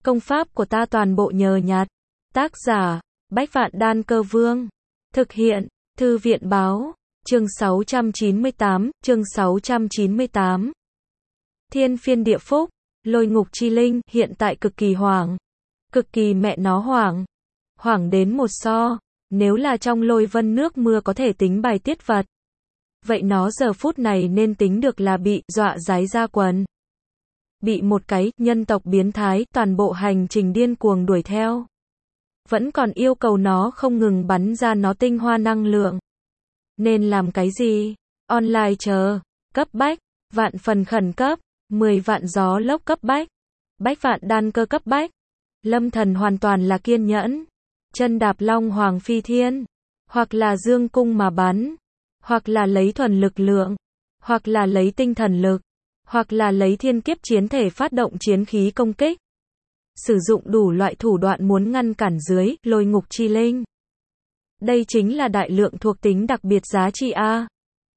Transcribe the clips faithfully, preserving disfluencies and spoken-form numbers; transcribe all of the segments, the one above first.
Công pháp của ta toàn bộ nhờ nhặt. Tác giả, Bách Vạn Đan Cơ Vương. Thực hiện, Thư viện Báo. Chương sáu trăm chín mươi tám, chương sáu trăm chín mươi tám. Thiên phiên địa phúc, lôi ngục chi linh, hiện tại cực kỳ hoảng. Cực kỳ mẹ nó hoảng. Hoảng đến một so, nếu là trong lôi vân nước mưa có thể tính bài tiết vật. Vậy nó giờ phút này nên tính được là bị dọa dáy ra quần. Bị một cái nhân tộc biến thái toàn bộ hành trình điên cuồng đuổi theo. Vẫn còn yêu cầu nó không ngừng bắn ra nó tinh hoa năng lượng. Nên làm cái gì? Online chờ, cấp bách, vạn phần khẩn cấp, mười vạn gió lốc cấp bách, bách vạn đan cơ cấp bách. Lâm Thần hoàn toàn là kiên nhẫn. Chân đạp long hoàng phi thiên, hoặc là dương cung mà bắn, hoặc là lấy thuần lực lượng, hoặc là lấy tinh thần lực, hoặc là lấy thiên kiếp chiến thể phát động chiến khí công kích. Sử dụng đủ loại thủ đoạn muốn ngăn cản dưới lôi ngục chi linh. Đây chính là đại lượng thuộc tính đặc biệt giá trị A.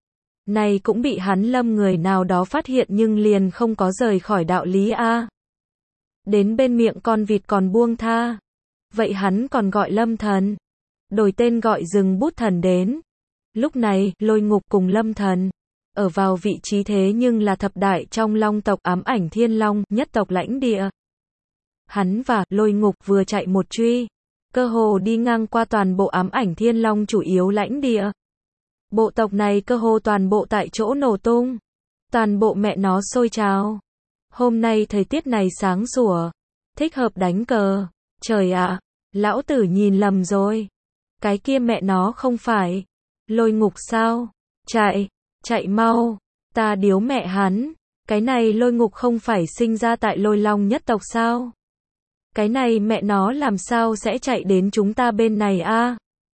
Này cũng bị hắn Lâm người nào đó phát hiện nhưng liền không có rời khỏi đạo lý A. Đến bên miệng con vịt còn buông tha. Vậy hắn còn gọi Lâm Thần. Đổi tên gọi rừng bút thần đến. Lúc này, lôi ngục cùng Lâm Thần. Ở vào vị trí thế nhưng là thập đại trong long tộc ám ảnh thiên long, nhất tộc lãnh địa. Hắn và lôi ngục vừa chạy một truy. Cơ hồ đi ngang qua toàn bộ ám ảnh thiên long chủ yếu lãnh địa. Bộ tộc này cơ hồ toàn bộ tại chỗ nổ tung. Toàn bộ mẹ nó sôi trào. Hôm nay thời tiết này sáng sủa. Thích hợp đánh cờ. Trời ạ, lão tử nhìn lầm rồi. Cái kia mẹ nó không phải lôi ngục sao? Chạy, chạy mau. Ta điếu mẹ hắn. Cái này lôi ngục không phải sinh ra tại lôi long nhất tộc sao? Cái này mẹ nó làm sao sẽ chạy đến chúng ta bên này a?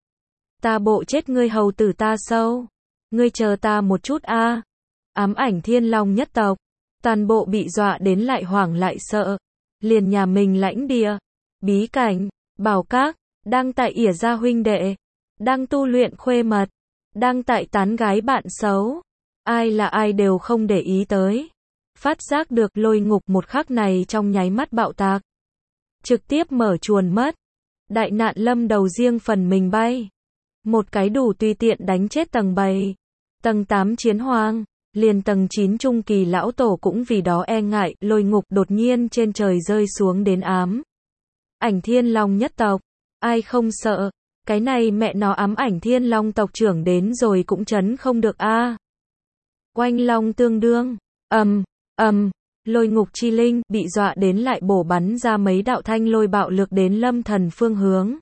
Ta bộ chết ngươi hầu tử ta sâu. Ngươi chờ ta một chút a. Ám ảnh thiên long nhất tộc. Toàn bộ bị dọa đến lại hoảng lại sợ. Liền nhà mình lãnh địa. Bí cảnh, bảo các, đang tại ỉa ra huynh đệ. Đang tu luyện khuê mật. Đang tại tán gái bạn xấu. Ai là ai đều không để ý tới. Phát giác được lôi ngục một khắc này trong nháy mắt bạo tạc. Trực tiếp mở chuồn mất. Đại nạn lâm đầu riêng phần mình bay. Một cái đủ tùy tiện đánh chết tầng bảy. Tầng tám chiến hoang. Liền tầng chín trung kỳ lão tổ cũng vì đó e ngại. Lôi ngục đột nhiên trên trời rơi xuống đến ám ảnh thiên long nhất tộc. Ai không sợ. Cái này mẹ nó ám ảnh thiên long tộc trưởng đến rồi cũng chấn không được a. Oanh long tương đương. Ầm, ầm. Lôi ngục chi linh bị dọa đến lại bổ bắn ra mấy đạo thanh lôi bạo lực đến Lâm Thần phương hướng.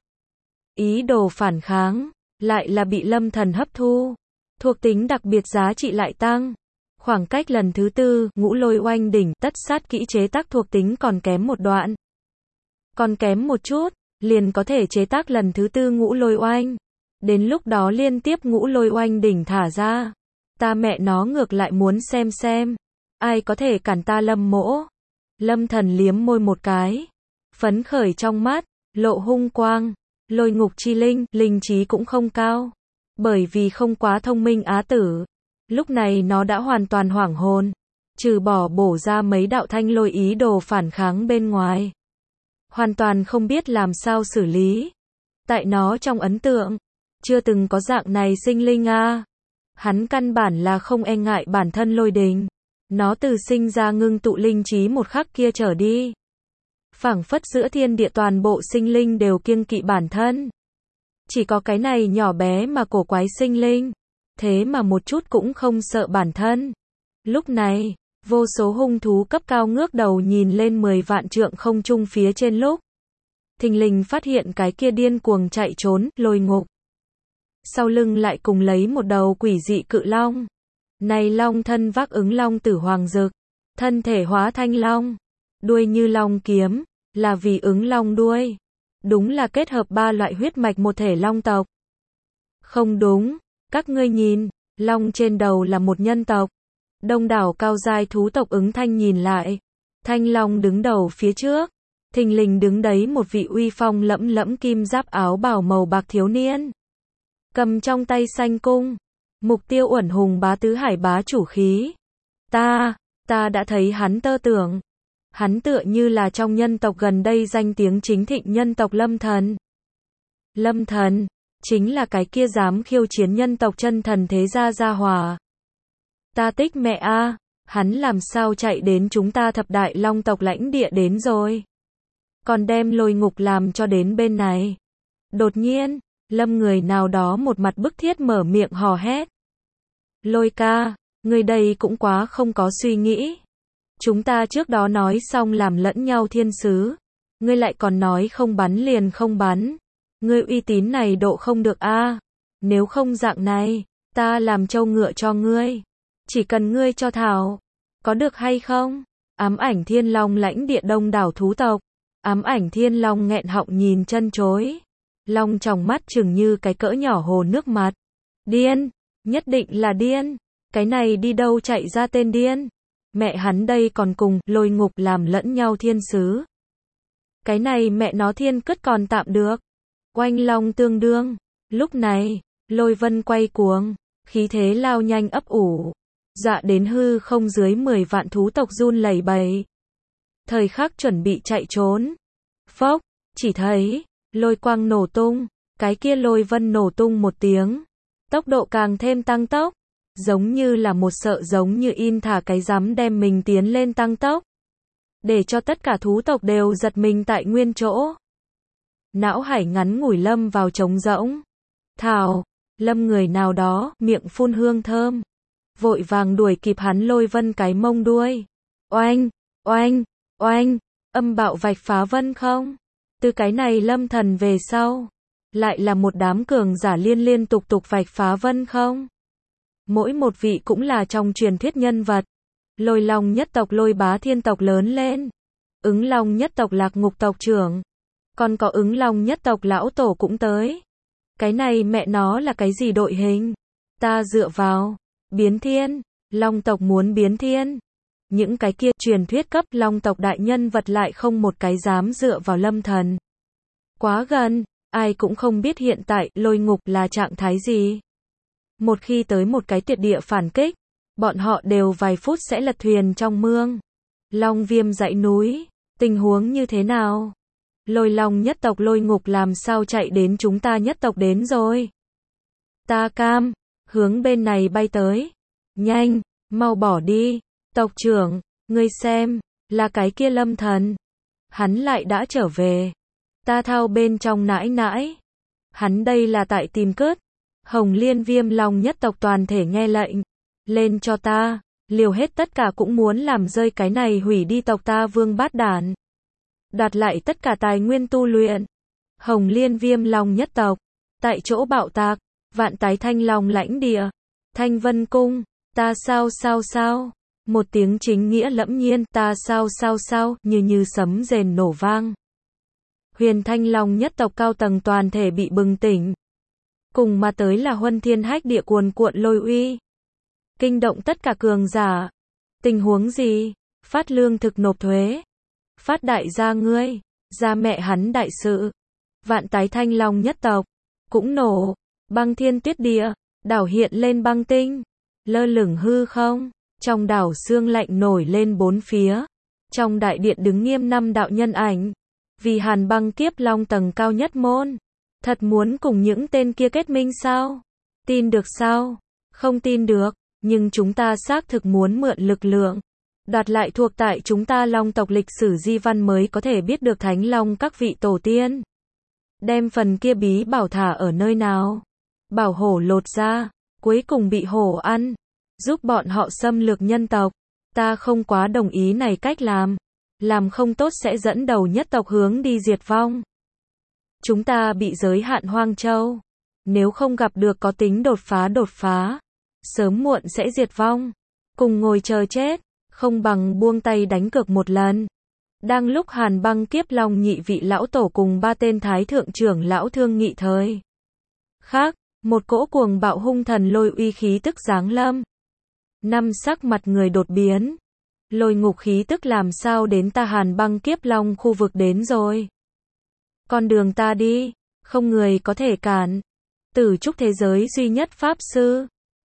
Ý đồ phản kháng, lại là bị Lâm Thần hấp thu. Thuộc tính đặc biệt giá trị lại tăng. Khoảng cách lần thứ tư, ngũ lôi oanh đỉnh tất sát kỹ chế tác thuộc tính còn kém một đoạn. Còn kém một chút, liền có thể chế tác lần thứ tư ngũ lôi oanh. Đến lúc đó liên tiếp ngũ lôi oanh đỉnh thả ra. Ta mẹ nó ngược lại muốn xem xem. Ai có thể cản ta Lâm mỗ? Lâm Thần liếm môi một cái. Phấn khởi trong mắt, lộ hung quang. Lôi ngục chi linh, linh trí cũng không cao. Bởi vì không quá thông minh á tử. Lúc này nó đã hoàn toàn hoảng hồn. Trừ bỏ bổ ra mấy đạo thanh lôi ý đồ phản kháng bên ngoài. Hoàn toàn không biết làm sao xử lý. Tại nó trong ấn tượng. Chưa từng có dạng này sinh linh a. Hắn căn bản là không e ngại bản thân lôi đình. Nó từ sinh ra ngưng tụ linh trí một khắc kia trở đi. Phảng phất giữa thiên địa toàn bộ sinh linh đều kiêng kỵ bản thân. Chỉ có cái này nhỏ bé mà cổ quái sinh linh. Thế mà một chút cũng không sợ bản thân. Lúc này, vô số hung thú cấp cao ngước đầu nhìn lên mười vạn trượng không trung phía trên lúc. Thình lình phát hiện cái kia điên cuồng chạy trốn, lôi ngục. Sau lưng lại cùng lấy một đầu quỷ dị cự long. Này long thân vác ứng long tử hoàng dực. Thân thể hóa thanh long. Đuôi như long kiếm. Là vì ứng long đuôi. Đúng là kết hợp ba loại huyết mạch một thể long tộc. Không đúng. Các ngươi nhìn. Long trên đầu là một nhân tộc. Đông đảo cao giai thú tộc ứng thanh nhìn lại. Thanh long đứng đầu phía trước. Thình lình đứng đấy một vị uy phong lẫm lẫm kim giáp áo bào màu bạc thiếu niên. Cầm trong tay xanh cung. Mục tiêu uẩn hùng bá tứ hải bá chủ khí. Ta, ta đã thấy hắn tơ tưởng. Hắn tựa như là trong nhân tộc gần đây danh tiếng chính thịnh nhân tộc Lâm Thần. Lâm Thần, chính là cái kia dám khiêu chiến nhân tộc chân thần thế gia gia hỏa. Ta tích mẹ a, hắn làm sao chạy đến chúng ta thập đại long tộc lãnh địa đến rồi. Còn đem Lôi Ngục làm cho đến bên này. Đột nhiên, Lâm người nào đó một mặt bức thiết mở miệng hò hét. Lôi ca, người đây cũng quá không có suy nghĩ. Chúng ta trước đó nói xong làm lẫn nhau thiên sứ. Ngươi lại còn nói không bắn liền không bắn. Ngươi uy tín này độ không được a. Nếu không dạng này, ta làm trâu ngựa cho ngươi. Chỉ cần ngươi cho thảo. Có được hay không? Ám ảnh thiên long lãnh địa đông đảo thú tộc. Ám ảnh thiên long nghẹn họng nhìn chân chối. Long trong mắt chừng như cái cỡ nhỏ hồ nước mặt. Điên, nhất định là điên. Cái này đi đâu chạy ra tên điên. Mẹ hắn đây còn cùng Lôi Ngục làm lẫn nhau thiên sứ. Cái này mẹ nó thiên cất còn tạm được. Oanh long tương đương. Lúc này, Lôi Vân quay cuồng, khí thế lao nhanh ấp ủ. Dọa đến hư không dưới mười vạn thú tộc run lẩy bẩy. Thời khắc chuẩn bị chạy trốn. Phốc, chỉ thấy, lôi quang nổ tung, cái kia Lôi Vân nổ tung một tiếng. Tốc độ càng thêm tăng tốc. Giống như là một sợi giống như in thả cái rắm đem mình tiến lên tăng tốc. Để cho tất cả thú tộc đều giật mình tại nguyên chỗ. Não hải ngắn ngủi lâm vào trống rỗng. Thảo, Lâm người nào đó, miệng phun hương thơm. Vội vàng đuổi kịp hắn Lôi Vân cái mông đuôi. Oanh, oanh, oanh, âm bạo vạch phá vân không. Từ cái này Lâm Thần về sau. Lại là một đám cường giả liên liên tục tục vạch phá vân không. Mỗi một vị cũng là trong truyền thuyết nhân vật. Lôi Long nhất tộc Lôi Bá Thiên tộc lớn lên. Ứng Long nhất tộc Lạc Ngục tộc trưởng. Còn có Ứng Long nhất tộc lão tổ cũng tới. Cái này mẹ nó là cái gì đội hình? Ta dựa vào. Biến thiên. Long tộc muốn biến thiên. Những cái kia truyền thuyết cấp Long tộc đại nhân vật lại không một cái dám dựa vào Lâm Thần. Quá gần. Ai cũng không biết hiện tại Lôi Ngục là trạng thái gì. Một khi tới một cái tuyệt địa phản kích, bọn họ đều vài phút sẽ lật thuyền trong mương. Long Viêm dãy núi, tình huống như thế nào? Lôi Long nhất tộc Lôi Ngục làm sao chạy đến chúng ta nhất tộc đến rồi? Ta cam, hướng bên này bay tới. Nhanh, mau bỏ đi. Tộc trưởng, ngươi xem, là cái kia Lâm Thần. Hắn lại đã trở về. Ta thao bên trong nãi nãi. Hắn đây là tại tìm cướp. Hồng Liên Viêm Long nhất tộc toàn thể nghe lệnh. Lên cho ta, liều hết tất cả cũng muốn làm rơi cái này hủy đi tộc ta vương bát đản. Đoạt lại tất cả tài nguyên tu luyện. Hồng Liên Viêm Long nhất tộc. Tại chỗ bạo tạc. Vạn tái thanh long lãnh địa. Thanh Vân Cung. Ta sao sao sao. Một tiếng chính nghĩa lẫm nhiên. Ta sao sao sao. Như như sấm rền nổ vang. Huyền Thanh Long nhất tộc cao tầng toàn thể bị bừng tỉnh. Cùng mà tới là huân thiên hách địa cuồn cuộn lôi uy. Kinh động tất cả cường giả. Tình huống gì? Phát lương thực nộp thuế. Phát đại gia ngươi. Gia mẹ hắn đại sự. Vạn tái thanh long nhất tộc. Cũng nổ. Băng thiên tuyết địa. Đảo hiện lên băng tinh. Lơ lửng hư không. Trong đảo sương lạnh nổi lên bốn phía. Trong đại điện đứng nghiêm năm đạo nhân ảnh. Vì hàn băng kiếp long tầng cao nhất môn. Thật muốn cùng những tên kia kết minh sao? Tin được sao? Không tin được, nhưng chúng ta xác thực muốn mượn lực lượng. Đoạt lại thuộc tại chúng ta long tộc lịch sử di văn mới có thể biết được thánh long các vị tổ tiên. Đem phần kia bí bảo thả ở nơi nào? Bảo hổ lột ra, cuối cùng bị hổ ăn. Giúp bọn họ xâm lược nhân tộc. Ta không quá đồng ý này cách làm. Làm không tốt sẽ dẫn đầu nhất tộc hướng đi diệt vong. Chúng ta bị giới hạn Hoang Châu. Nếu không gặp được có tính đột phá đột phá. Sớm muộn sẽ diệt vong. Cùng ngồi chờ chết. Không bằng buông tay đánh cược một lần. Đang lúc hàn băng kiếp long nhị vị lão tổ cùng ba tên thái thượng trưởng lão thương nghị thời. Khác, một cỗ cuồng bạo hung thần lôi uy khí tức giáng lâm. Năm sắc mặt người đột biến. Lôi ngục khí tức làm sao đến ta hàn băng kiếp long khu vực đến rồi. Con đường ta đi, không người có thể cản. Tử trúc thế giới duy nhất pháp sư.